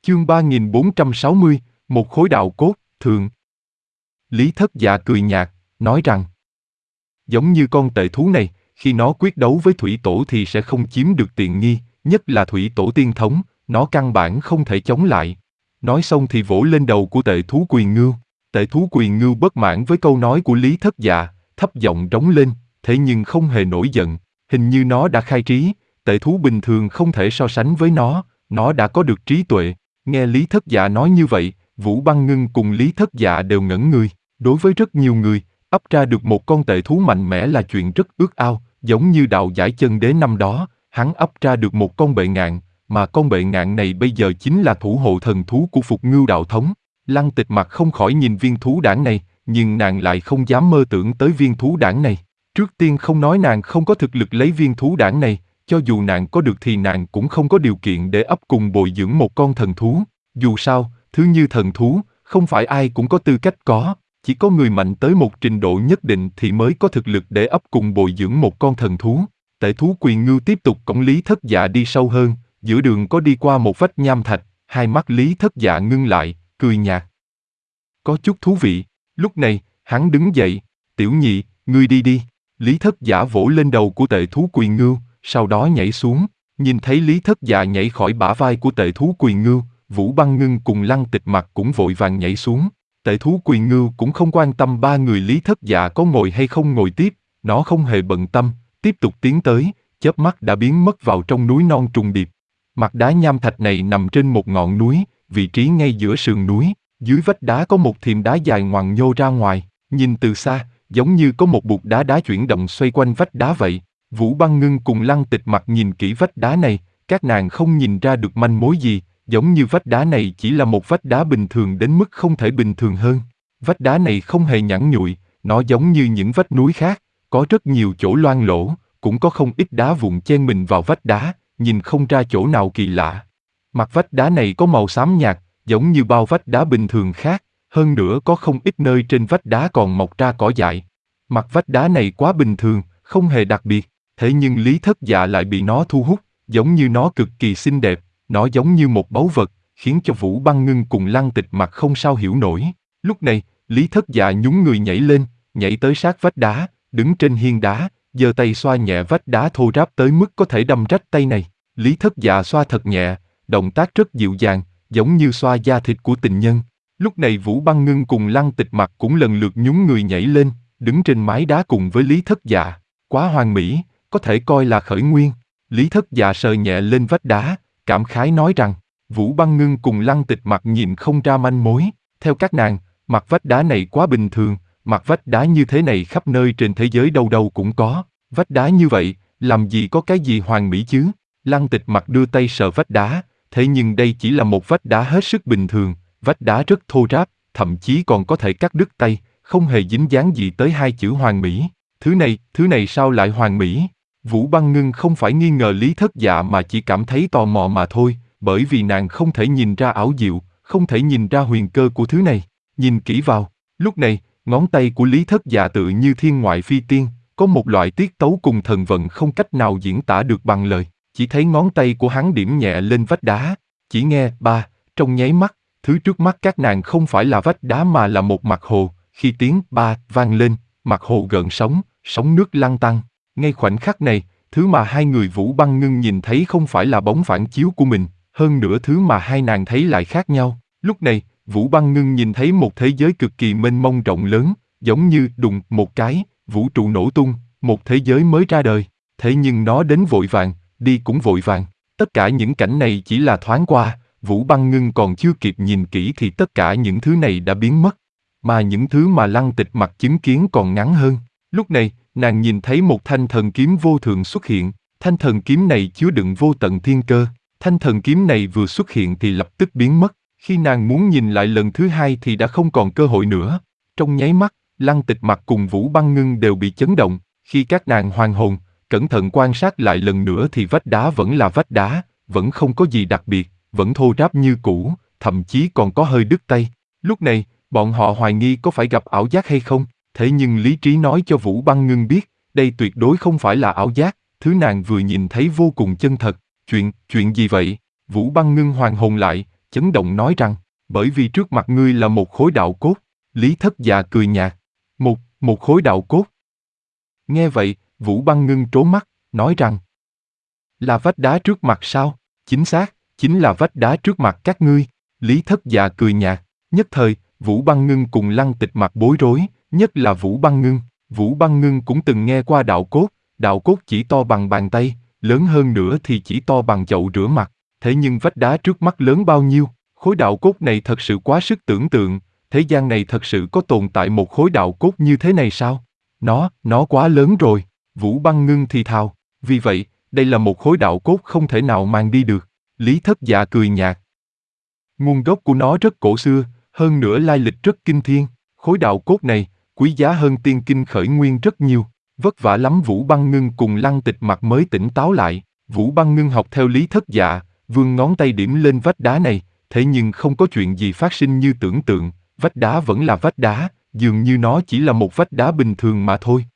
Chương 3460, một khối đạo cốt, thượng. Lý Thất Dạ cười nhạt, nói rằng, giống như con tệ thú này, khi nó quyết đấu với thủy tổ thì sẽ không chiếm được tiện nghi, nhất là thủy tổ tiên thống, nó căn bản không thể chống lại. Nói xong thì vỗ lên đầu của tệ thú Quyền Ngưu. Tệ thú Quyền Ngưu bất mãn với câu nói của Lý Thất Dạ, thấp giọng rống lên, thế nhưng không hề nổi giận, hình như nó đã khai trí, tệ thú bình thường không thể so sánh với nó đã có được trí tuệ. Nghe Lý Thất Dạ nói như vậy, Vũ Băng Ngưng cùng Lý Thất Dạ đều ngẩn người. Đối với rất nhiều người, ấp ra được một con tệ thú mạnh mẽ là chuyện rất ước ao, giống như Đạo Giải Chân Đế năm đó, hắn ấp ra được một con bệ ngạn, mà con bệ ngạn này bây giờ chính là thủ hộ thần thú của Phục Ngưu đạo thống. Lăng Tịch Mặc không khỏi nhìn viên thú đản này, nhưng nàng lại không dám mơ tưởng tới viên thú đản này. Trước tiên không nói nàng không có thực lực lấy viên thú đản này, cho dù nàng có được thì nàng cũng không có điều kiện để ấp cùng bồi dưỡng một con thần thú. Dù sao, thứ như thần thú, không phải ai cũng có tư cách có, chỉ có người mạnh tới một trình độ nhất định thì mới có thực lực để ấp cùng bồi dưỡng một con thần thú. Tể thú Quyền Ngưu tiếp tục cõng Lý Thất Dạ đi sâu hơn, giữa đường có đi qua một vách nham thạch, hai mắt Lý Thất Dạ ngưng lại, cười nhạt. Có chút thú vị. Lúc này, hắn đứng dậy, tiểu nhị, ngươi đi đi. Lý Thất Dạ vỗ lên đầu của tệ thú Quyền Ngưu, sau đó nhảy xuống. Nhìn thấy Lý Thất Dạ nhảy khỏi bả vai của tệ thú Quyền Ngưu, Vũ Băng Ngưng cùng Lăng Tịch Mặc cũng vội vàng nhảy xuống. Tệ thú Quyền Ngưu cũng không quan tâm ba người Lý Thất Dạ có ngồi hay không ngồi tiếp, nó không hề bận tâm, tiếp tục tiến tới, chớp mắt đã biến mất vào trong núi non trùng điệp. Mặt đá nham thạch này nằm trên một ngọn núi, vị trí ngay giữa sườn núi, dưới vách đá có một thềm đá dài ngoằng nhô ra ngoài, nhìn từ xa, giống như có một bục đá chuyển động xoay quanh vách đá vậy. Vũ Băng Ngưng cùng Lăng Tịch Mặc nhìn kỹ vách đá này, các nàng không nhìn ra được manh mối gì, giống như vách đá này chỉ là một vách đá bình thường đến mức không thể bình thường hơn. Vách đá này không hề nhẵn nhụi, nó giống như những vách núi khác, có rất nhiều chỗ loang lỗ, cũng có không ít đá vụn chen mình vào vách đá, nhìn không ra chỗ nào kỳ lạ. Mặt vách đá này có màu xám nhạt, giống như bao vách đá bình thường khác, hơn nữa có không ít nơi trên vách đá còn mọc ra cỏ dại. Mặt vách đá này quá bình thường, không hề đặc biệt, thế nhưng Lý Thất Dạ lại bị nó thu hút, giống như nó cực kỳ xinh đẹp, nó giống như một báu vật, khiến cho Vũ Băng Ngưng cùng Lăng Tịch Mặc không sao hiểu nổi. Lúc này, Lý Thất Dạ nhún người nhảy lên, nhảy tới sát vách đá, đứng trên hiên đá, giơ tay xoa nhẹ vách đá thô ráp tới mức có thể đâm rách tay này. Lý Thất Dạ xoa thật nhẹ, động tác rất dịu dàng, giống như xoa da thịt của tình nhân. Lúc này Vũ Băng Ngưng cùng Lăng Tịch Mặc cũng lần lượt nhún người nhảy lên, đứng trên mái đá cùng với Lý Thất Dạ. Quá hoàn mỹ, có thể coi là khởi nguyên. Lý Thất Dạ sờ nhẹ lên vách đá, cảm khái nói rằng, Vũ Băng Ngưng cùng Lăng Tịch Mặc nhìn không ra manh mối. Theo các nàng, mặt vách đá này quá bình thường, mặt vách đá như thế này khắp nơi trên thế giới đâu đâu cũng có. Vách đá như vậy, làm gì có cái gì hoàn mỹ chứ? Lăng Tịch Mặc đưa tay sờ vách đá, thế nhưng đây chỉ là một vách đá hết sức bình thường, vách đá rất thô ráp, thậm chí còn có thể cắt đứt tay, không hề dính dáng gì tới hai chữ hoàn mỹ. Thứ này sao lại hoàn mỹ? Vũ Băng Ngưng không phải nghi ngờ Lý Thất Dạ mà chỉ cảm thấy tò mò mà thôi, bởi vì nàng không thể nhìn ra ảo diệu, không thể nhìn ra huyền cơ của thứ này. Nhìn kỹ vào, lúc này, ngón tay của Lý Thất Dạ tự như thiên ngoại phi tiên, có một loại tiết tấu cùng thần vận không cách nào diễn tả được bằng lời. Chỉ thấy ngón tay của hắn điểm nhẹ lên vách đá, chỉ nghe ba, trong nháy mắt, thứ trước mắt các nàng không phải là vách đá mà là một mặt hồ, khi tiếng ba vang lên, mặt hồ gợn sóng, sóng nước lăn tăn. Ngay khoảnh khắc này, thứ mà hai người Vũ Băng Ngưng nhìn thấy không phải là bóng phản chiếu của mình, hơn nữa thứ mà hai nàng thấy lại khác nhau. Lúc này, Vũ Băng Ngưng nhìn thấy một thế giới cực kỳ mênh mông rộng lớn, giống như đùng một cái, vũ trụ nổ tung, một thế giới mới ra đời. Thế nhưng nó đến vội vàng, đi cũng vội vàng. Tất cả những cảnh này chỉ là thoáng qua, Vũ Băng Ngưng còn chưa kịp nhìn kỹ thì tất cả những thứ này đã biến mất. Mà những thứ mà Lăng Tịch Mặc chứng kiến còn ngắn hơn. Lúc này, nàng nhìn thấy một thanh thần kiếm vô thượng xuất hiện, thanh thần kiếm này chứa đựng vô tận thiên cơ. Thanh thần kiếm này vừa xuất hiện thì lập tức biến mất, khi nàng muốn nhìn lại lần thứ hai thì đã không còn cơ hội nữa. Trong nháy mắt, Lăng Tịch Mặc cùng Vũ Băng Ngưng đều bị chấn động, khi các nàng hoàn hồn, cẩn thận quan sát lại lần nữa thì vách đá vẫn là vách đá, vẫn không có gì đặc biệt, vẫn thô ráp như cũ, thậm chí còn có hơi đứt tay. Lúc này, bọn họ hoài nghi có phải gặp ảo giác hay không, thế nhưng lý trí nói cho Vũ Băng Ngưng biết, đây tuyệt đối không phải là ảo giác, thứ nàng vừa nhìn thấy vô cùng chân thật. Chuyện gì vậy? Vũ Băng Ngưng hoàn hồn lại, chấn động nói rằng, bởi vì trước mặt ngươi là một khối đạo cốt. Lý Thất Dạ cười nhạt. Một khối đạo cốt. Nghe vậy, Vũ Băng Ngưng trố mắt, nói rằng, là vách đá trước mặt sao? Chính xác, chính là vách đá trước mặt các ngươi. Lý Thất Dạ cười nhạt. Nhất thời, Vũ Băng Ngưng cùng Lăng Tịch mặt bối rối, nhất là Vũ Băng Ngưng. Vũ Băng Ngưng cũng từng nghe qua đạo cốt chỉ to bằng bàn tay, lớn hơn nữa thì chỉ to bằng chậu rửa mặt. Thế nhưng vách đá trước mắt lớn bao nhiêu? Khối đạo cốt này thật sự quá sức tưởng tượng, thế gian này thật sự có tồn tại một khối đạo cốt như thế này sao? Nó quá lớn rồi, Vũ Băng Ngưng thì thào, vì vậy, đây là một khối đạo cốt không thể nào mang đi được. Lý Thất Dạ cười nhạt. Nguồn gốc của nó rất cổ xưa, hơn nữa lai lịch rất kinh thiên, khối đạo cốt này, quý giá hơn tiên kinh khởi nguyên rất nhiều. Vất vả lắm Vũ Băng Ngưng cùng Lăng Tịch mặt mới tỉnh táo lại. Vũ Băng Ngưng học theo Lý Thất Dạ, vươn ngón tay điểm lên vách đá này, thế nhưng không có chuyện gì phát sinh như tưởng tượng, vách đá vẫn là vách đá, dường như nó chỉ là một vách đá bình thường mà thôi.